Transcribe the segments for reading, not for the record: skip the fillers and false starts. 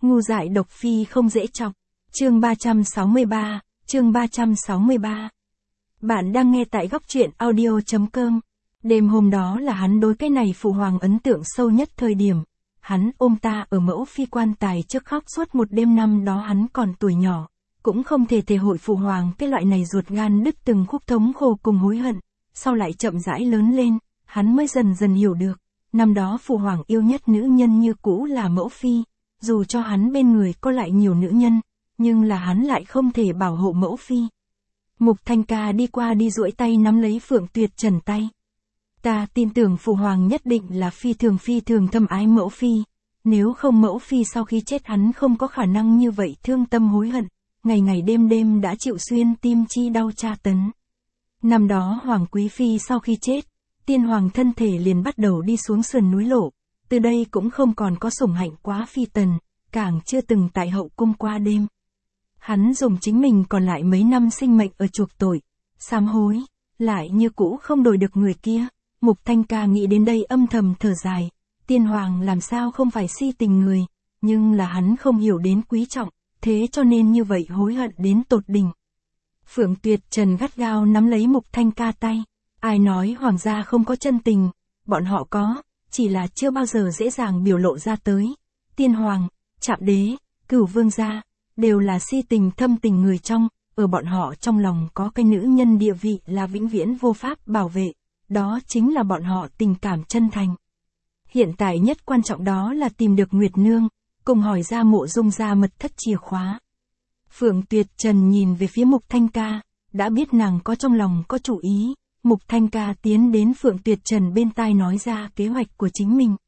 Ngu dại độc phi không dễ chọc. Chương 363, chương 363. Bạn đang nghe tại góc truyện audio.com. Đêm hôm đó là hắn đối cái này phụ hoàng ấn tượng sâu nhất thời điểm. Hắn ôm ta ở mẫu phi quan tài trước khóc suốt một đêm, năm đó hắn còn tuổi nhỏ. Cũng không thể thể hội phụ hoàng cái loại này ruột gan đứt từng khúc thống khổ cùng hối hận. Sau lại chậm rãi lớn lên, hắn mới dần dần hiểu được. Năm đó phụ hoàng yêu nhất nữ nhân như cũ là mẫu phi. Dù cho hắn bên người có lại nhiều nữ nhân, nhưng là hắn lại không thể bảo hộ mẫu phi. Mục Thanh Ca đi qua đi duỗi tay nắm lấy Phượng Tuyệt Trần tay. Ta tin tưởng phụ hoàng nhất định là phi thường thâm ái mẫu phi. Nếu không mẫu phi sau khi chết hắn không có khả năng như vậy thương tâm hối hận. Ngày ngày đêm đã chịu xuyên tim chi đau tra tấn. Năm đó hoàng quý phi sau khi chết, tiên hoàng thân thể liền bắt đầu đi xuống sườn núi lộ. Từ đây cũng không còn có sủng hạnh quá phi tần, càng chưa từng tại hậu cung qua đêm. Hắn dùng chính mình còn lại mấy năm sinh mệnh ở chuộc tội, sám hối, lại như cũ không đổi được người kia. Mục Thanh Ca nghĩ đến đây âm thầm thở dài, tiên hoàng làm sao không phải si tình người, nhưng là hắn không hiểu đến quý trọng, thế cho nên như vậy hối hận đến tột đỉnh. Phượng Tuyệt Trần gắt gao nắm lấy Mục Thanh Ca tay, ai nói hoàng gia không có chân tình, bọn họ có, chỉ là chưa bao giờ dễ dàng biểu lộ ra tới. Tiên hoàng, Trạm đế, Cửu vương gia, đều là si tình thâm tình người trong, ở bọn họ trong lòng có cái nữ nhân địa vị là vĩnh viễn vô pháp bảo vệ, đó chính là bọn họ tình cảm chân thành. Hiện tại nhất quan trọng đó là tìm được Nguyệt Nương, cùng hỏi ra Mộ Dung gia mật thất chìa khóa. Phượng Tuyệt Trần nhìn về phía Mục Thanh Ca, đã biết nàng có trong lòng có chủ ý. Mục Thanh Ca tiến đến Phượng Tuyệt Trần bên tai nói ra kế hoạch của chính mình.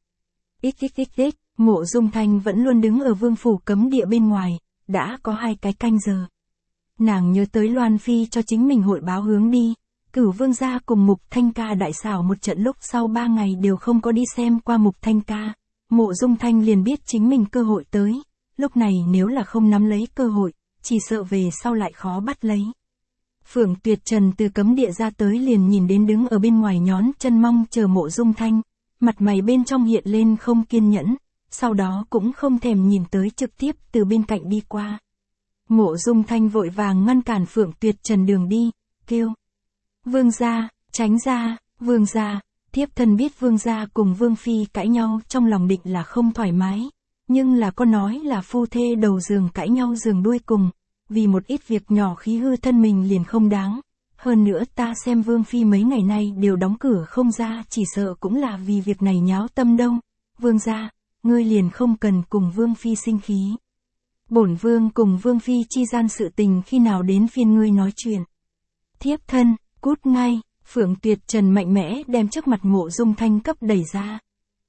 XXXX, Mộ Dung Thanh vẫn luôn đứng ở vương phủ cấm địa bên ngoài, đã có 2 cái canh giờ. Nàng nhớ tới Loan Phi cho chính mình hội báo hướng đi, Cửu vương gia cùng Mục Thanh Ca đại xảo một trận lúc sau 3 ngày đều không có đi xem qua Mục Thanh Ca. Mộ Dung Thanh liền biết chính mình cơ hội tới, lúc này nếu là không nắm lấy cơ hội, chỉ sợ về sau lại khó bắt lấy. Phượng Tuyệt Trần từ cấm địa ra tới liền nhìn đến đứng ở bên ngoài nhón chân mong chờ Mộ Dung Thanh, mặt mày bên trong hiện lên không kiên nhẫn, sau đó cũng không thèm nhìn tới trực tiếp từ bên cạnh đi qua. Mộ Dung Thanh vội vàng ngăn cản Phượng Tuyệt Trần đường đi, kêu: "Vương gia, tránh ra, vương gia." Thiếp thân biết vương gia cùng vương phi cãi nhau trong lòng định là không thoải mái, nhưng là có nói là phu thê đầu giường cãi nhau giường đuôi cùng. Vì một ít việc nhỏ khí hư thân mình liền không đáng. Hơn nữa ta xem vương phi mấy ngày nay đều đóng cửa không ra, chỉ sợ cũng là vì việc này nháo tâm đâu. Vương gia, ngươi liền không cần cùng vương phi sinh khí. Bổn vương cùng vương phi chi gian sự tình khi nào đến phiên ngươi nói chuyện. Thiếp thân, cút ngay. Phượng Tuyệt Trần mạnh mẽ đem trước mặt Mộ Dung Thanh cấp đẩy ra.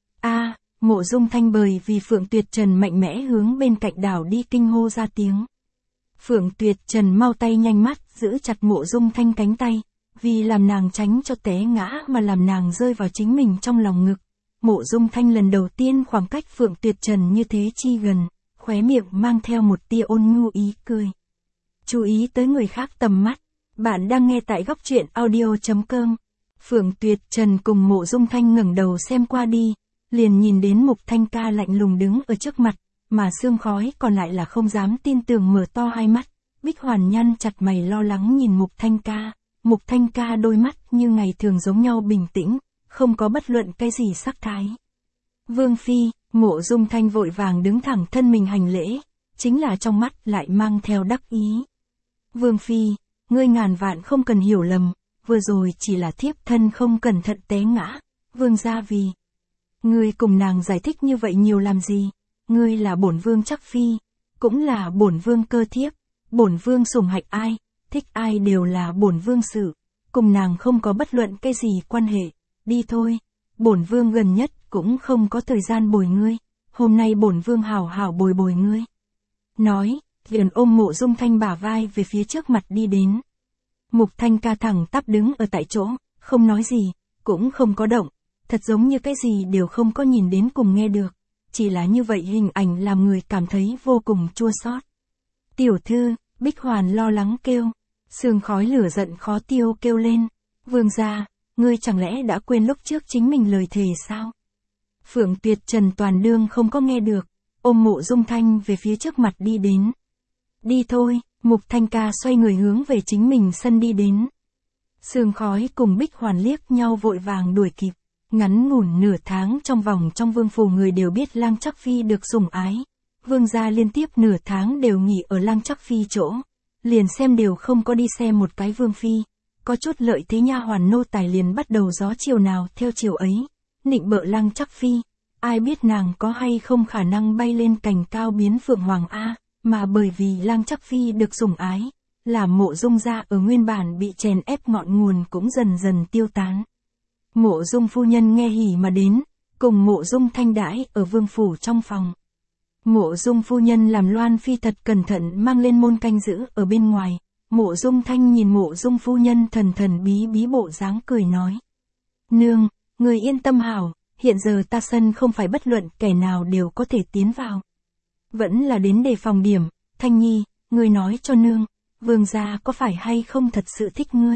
Mộ Dung Thanh bởi vì Phượng Tuyệt Trần mạnh mẽ hướng bên cạnh đảo đi kinh hô ra tiếng. Phượng Tuyệt Trần mau tay nhanh mắt giữ chặt Mộ Dung Thanh cánh tay, vì làm nàng tránh cho té ngã mà làm nàng rơi vào chính mình trong lòng ngực. Mộ Dung Thanh lần đầu tiên khoảng cách Phượng Tuyệt Trần như thế chi gần, khóe miệng mang theo một tia ôn nhu ý cười. Chú ý tới người khác tầm mắt, bạn đang nghe tại góc truyện audio.com. Phượng Tuyệt Trần cùng Mộ Dung Thanh ngẩng đầu xem qua đi, liền nhìn đến Mục Thanh Ca lạnh lùng đứng ở trước mặt. Mà Sương Khói còn lại là không dám tin tưởng mở to hai mắt, Bích Hoàn nhăn chặt mày lo lắng nhìn Mục Thanh Ca. Mục Thanh Ca đôi mắt như ngày thường giống nhau bình tĩnh, không có bất luận cái gì sắc thái. Vương phi, Mộ Dung Thanh vội vàng đứng thẳng thân mình hành lễ, chính là trong mắt lại mang theo đắc ý. Vương phi, ngươi ngàn vạn không cần hiểu lầm, vừa rồi chỉ là thiếp thân không cẩn thận té ngã, vương gia vì. Ngươi cùng nàng giải thích như vậy nhiều làm gì? Ngươi là bổn vương chắc phi, cũng là bổn vương cơ thiếp, bổn vương sủng hạnh ai, thích ai đều là bổn vương sự, cùng nàng không có bất luận cái gì quan hệ, đi thôi, bổn vương gần nhất cũng không có thời gian bồi ngươi, hôm nay bổn vương hảo hảo bồi ngươi. Nói, liền ôm Mộ Dung Thanh bả vai về phía trước mặt đi đến. Mục Thanh Ca thẳng tắp đứng ở tại chỗ, không nói gì, cũng không có động, thật giống như cái gì đều không có nhìn đến cùng nghe được. Chỉ là như vậy hình ảnh làm người cảm thấy vô cùng chua xót. Tiểu thư, Bích Hoàn lo lắng kêu. Sương Khói lửa giận khó tiêu kêu lên. Vương gia, ngươi chẳng lẽ đã quên lúc trước chính mình lời thề sao? Phượng Tuyệt Trần toàn đương không có nghe được. ôm Mộ Dung Thanh về phía trước mặt đi đến. Đi thôi, Mục Thanh Ca xoay người hướng về chính mình sân đi đến. Sương Khói cùng Bích Hoàn liếc nhau vội vàng đuổi kịp. Ngắn ngủn nửa tháng trong vương phủ người đều biết Lang Trắc Phi được sủng ái. Vương gia liên tiếp nửa tháng đều nghỉ ở Lang Trắc Phi chỗ. Liền xem đều không có đi xem một cái vương phi. Có chút lợi thế nha hoàn nô tài liền bắt đầu gió chiều nào theo chiều ấy. Nịnh bợ Lang Trắc Phi. Ai biết nàng có hay không khả năng bay lên cành cao biến phượng hoàng A. Mà bởi vì Lang Trắc Phi được sủng ái. Làm Mộ Dung gia ở nguyên bản bị chèn ép ngọn nguồn cũng dần dần tiêu tán. Mộ Dung phu nhân nghe hỉ mà đến, cùng Mộ Dung Thanh đãi ở vương phủ trong phòng. Mộ Dung phu nhân làm Loan Phi thật cẩn thận mang lên môn canh giữ ở bên ngoài. Mộ Dung Thanh nhìn Mộ Dung phu nhân thần thần bí bí bộ dáng cười nói. Nương, người yên tâm hảo, hiện giờ ta sân không phải bất luận kẻ nào đều có thể tiến vào. Vẫn là đến đề phòng điểm, Thanh Nhi, người nói cho nương, vương gia có phải hay không thật sự thích ngươi?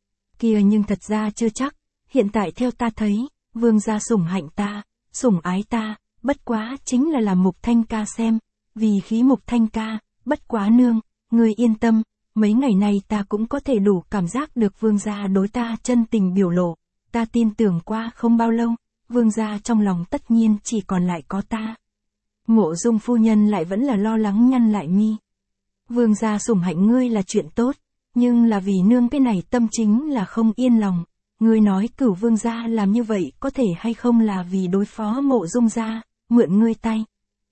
Kia nhưng thật ra chưa chắc. Hiện tại theo ta thấy, vương gia sủng hạnh ta, sủng ái ta, bất quá chính là làm Mục Thanh Ca xem, vì khí Mục Thanh Ca, bất quá nương, ngươi yên tâm, mấy ngày này ta cũng có thể đủ cảm giác được vương gia đối ta chân tình biểu lộ, ta tin tưởng qua không bao lâu, vương gia trong lòng tất nhiên chỉ còn lại có ta. Mộ Dung phu nhân lại vẫn là lo lắng nhăn lại mi. Vương gia sủng hạnh ngươi là chuyện tốt, nhưng là vì nương cái này tâm chính là không yên lòng. Ngươi nói Cửu vương gia làm như vậy có thể hay không là vì đối phó Mộ Dung gia, mượn ngươi tay.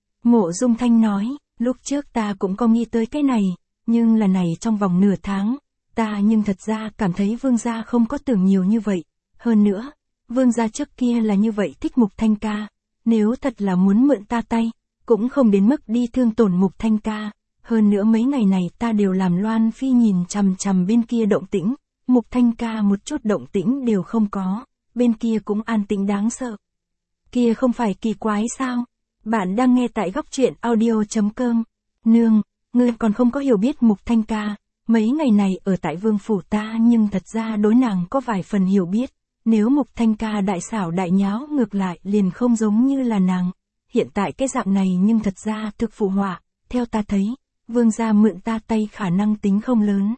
Mộ Dung Thanh nói, lúc trước ta cũng có nghĩ tới cái này, nhưng là này trong vòng nửa tháng, ta nhưng thật ra cảm thấy vương gia không có tưởng nhiều như vậy. Hơn nữa, vương gia trước kia là như vậy thích Mục Thanh Ca, nếu thật là muốn mượn ta tay, cũng không đến mức đi thương tổn Mục Thanh Ca. Hơn nữa mấy ngày này ta đều làm Loan Phi nhìn chằm chằm bên kia động tĩnh. Mục Thanh Ca một chút động tĩnh đều không có, bên kia cũng an tĩnh đáng sợ. Kia không phải kỳ quái sao? Bạn đang nghe tại góc truyện audio.com. Nương, ngươi còn không có hiểu biết Mục Thanh Ca, mấy ngày này ở tại vương phủ ta nhưng thật ra đối nàng có vài phần hiểu biết. Nếu Mục Thanh Ca đại xảo đại nháo ngược lại liền không giống như là nàng. Hiện tại cái dạng này nhưng thật ra thực phụ họa, theo ta thấy, vương gia mượn ta tay khả năng tính không lớn.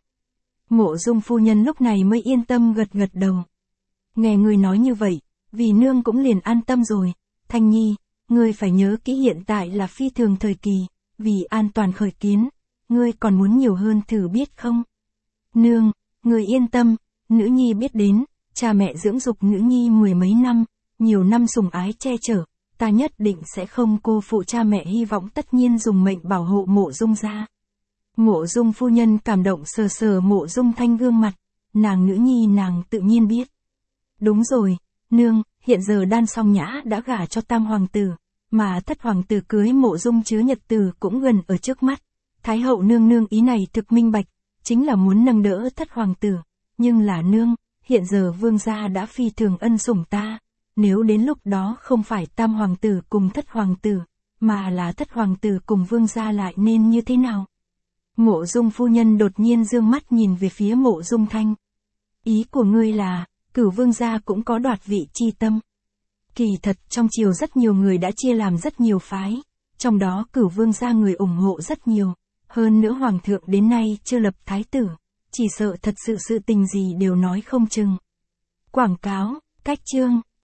Mộ Dung phu nhân lúc này mới yên tâm gật gật đầu. Nghe người nói như vậy, vì nương cũng liền an tâm rồi. Thanh Nhi, ngươi phải nhớ kỹ hiện tại là phi thường thời kỳ, vì an toàn khởi kiến, ngươi còn muốn nhiều hơn thử biết không? Nương, ngươi yên tâm, nữ nhi biết đến, cha mẹ dưỡng dục nữ nhi mười mấy năm, nhiều năm sủng ái che chở, ta nhất định sẽ không cô phụ cha mẹ hy vọng tất nhiên dùng mệnh bảo hộ Mộ Dung gia. Mộ Dung phu nhân cảm động sờ sờ Mộ Dung Thanh gương mặt, nàng nữ nhi nàng tự nhiên biết. Đúng rồi, nương, hiện giờ Đan Song Nhã đã gả cho tam hoàng tử, mà thất hoàng tử cưới Mộ Dung chứa nhật tử cũng gần ở trước mắt. Thái hậu nương nương ý này thực minh bạch, chính là muốn nâng đỡ thất hoàng tử, nhưng là nương, hiện giờ vương gia đã phi thường ân sủng ta, nếu đến lúc đó không phải tam hoàng tử cùng thất hoàng tử, mà là thất hoàng tử cùng vương gia lại nên như thế nào? Mộ Dung phu nhân đột nhiên dương mắt nhìn về phía Mộ Dung Thanh. Ý của ngươi là, Cửu vương gia cũng có đoạt vị chi tâm. Kỳ thật trong triều rất nhiều người đã chia làm rất nhiều phái, trong đó Cửu vương gia người ủng hộ rất nhiều, hơn nữa hoàng thượng đến nay chưa lập thái tử, chỉ sợ thật sự sự tình gì đều nói không chừng. Quảng cáo, cách chương.